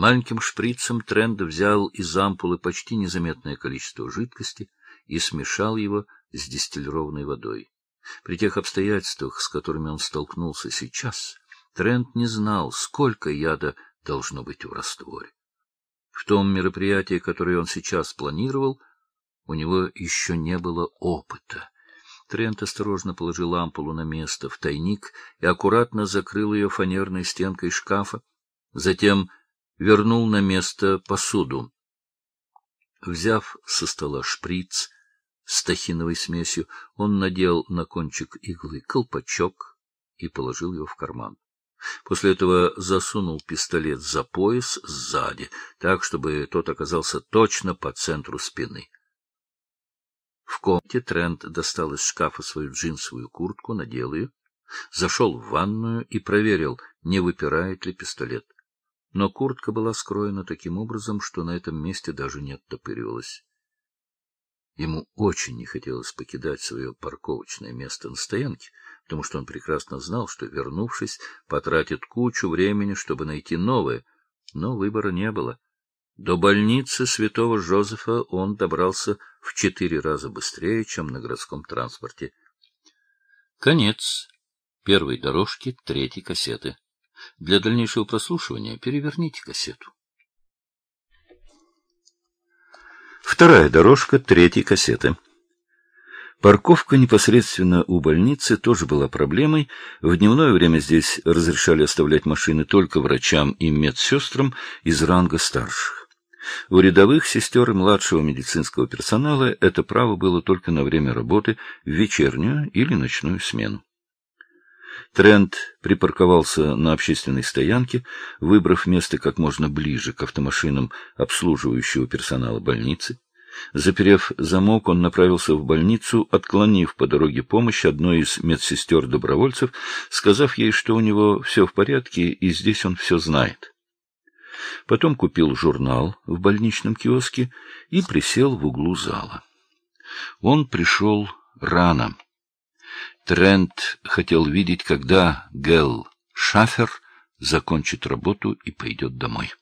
Маленьким шприцем Трент взял из ампулы почти незаметное количество жидкости и смешал его с дистиллированной водой. При тех обстоятельствах, с которыми он столкнулся сейчас, Трент не знал, сколько яда должно быть в растворе. В том мероприятии, которое он сейчас планировал, у него еще не было опыта. Трент осторожно положил ампулу на место в тайник и аккуратно закрыл ее фанерной стенкой шкафа, затем вернул на место посуду. Взяв со стола шприц с тахиновой смесью, он надел на кончик иглы колпачок и положил его в карман. После этого засунул пистолет за пояс сзади, так, чтобы тот оказался точно по центру спины. В комнате Трент достал из шкафа свою джинсовую куртку, надел ее, зашел в ванную и проверил, не выпирает ли пистолет. Но куртка была скроена таким образом, что на этом месте даже не оттопыривалась. Ему очень не хотелось покидать свое парковочное место на стоянке, потому что он прекрасно знал, что, вернувшись, потратит кучу времени, чтобы найти новое, но выбора не было. До больницы Святого Жозефа он добрался в 4 раза быстрее, чем на городском транспорте. Конец первой дорожки 3-й кассеты. Для дальнейшего прослушивания переверните кассету. Вторая дорожка 3-й кассеты. Парковка непосредственно у больницы тоже была проблемой. В дневное время здесь разрешали оставлять машины только врачам и медсестрам из ранга старших. У рядовых сестер и младшего медицинского персонала это право было только на время работы в вечернюю или ночную смену. Трент припарковался на общественной стоянке, выбрав место как можно ближе к автомашинам обслуживающего персонала больницы. Заперев замок, он направился в больницу, отклонив по дороге помощь одной из медсестер-добровольцев, сказав ей, что у него все в порядке и здесь он все знает. Потом купил журнал в больничном киоске и присел в углу зала. Он пришел рано. Трент хотел видеть, когда Гэл Шафер закончит работу и пойдет домой.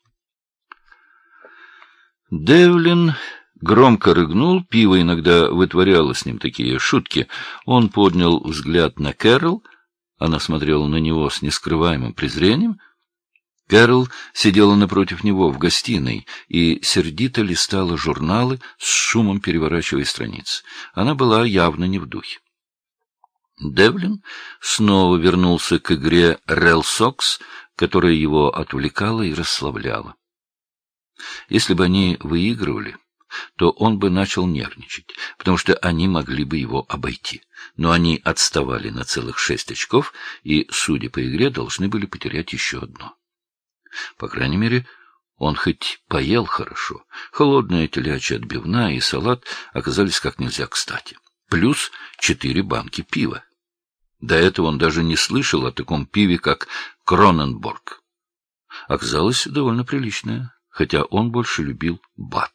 Девлин громко рыгнул, пиво иногда вытворяло с ним такие шутки. Он поднял взгляд на Кэрол, она смотрела на него с нескрываемым презрением. Кэрол сидела напротив него в гостиной и сердито листала журналы, с шумом переворачивая страницы. Она была явно не в духе. Девлин снова вернулся к игре Рел Сокс, которая его отвлекала и расслабляла. Если бы они выигрывали, то он бы начал нервничать, потому что они могли бы его обойти. Но они отставали на целых 6 очков и, судя по игре, должны были потерять еще одно. По крайней мере, он хоть поел хорошо. Холодная телячья отбивная и салат оказались как нельзя кстати. Плюс 4 банки пива. До этого он даже не слышал о таком пиве, как Кроненборг. Оказалось, довольно приличное, хотя он больше любил Бад.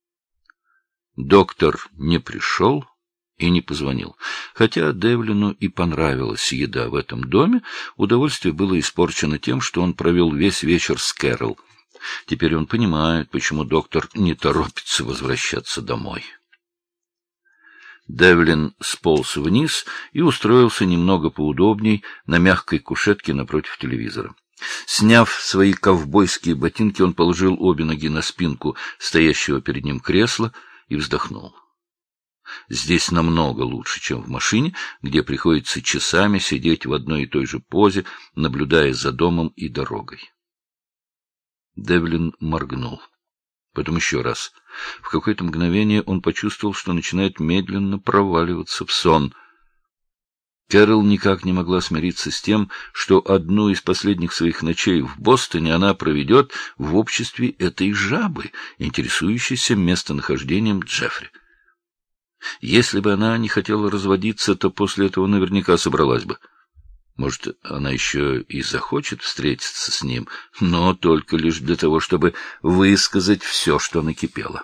Доктор не пришел и не позвонил. Хотя Девлину и понравилась еда в этом доме, удовольствие было испорчено тем, что он провел весь вечер с Кэрол. Теперь он понимает, почему доктор не торопится возвращаться домой. Девлин сполз вниз и устроился немного поудобней на мягкой кушетке напротив телевизора. Сняв свои ковбойские ботинки, он положил обе ноги на спинку стоящего перед ним кресла и вздохнул. Здесь намного лучше, чем в машине, где приходится часами сидеть в одной и той же позе, наблюдая за домом и дорогой. Девлин моргнул. Потом еще раз. В какое-то мгновение он почувствовал, что начинает медленно проваливаться в сон. Кэрол никак не могла смириться с тем, что одну из последних своих ночей в Бостоне она проведет в обществе этой жабы, интересующейся местонахождением Джеффри. Если бы она не хотела разводиться, то после этого наверняка собралась бы. Может, она еще и захочет встретиться с ним, но только лишь для того, чтобы высказать все, что накипело.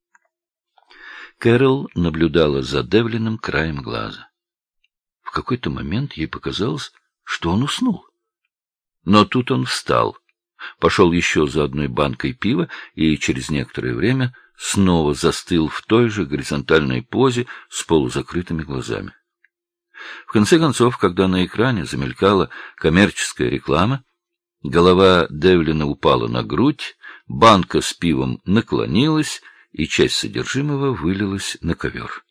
Кэрол наблюдала за Девлином краем глаза. В какой-то момент ей показалось, что он уснул. Но тут он встал. пошел еще за одной банкой пива и через некоторое время снова застыл в той же горизонтальной позе с полузакрытыми глазами. В конце концов, когда на экране замелькала коммерческая реклама, голова Девлина упала на грудь, банка с пивом наклонилась, и часть содержимого вылилась на ковер.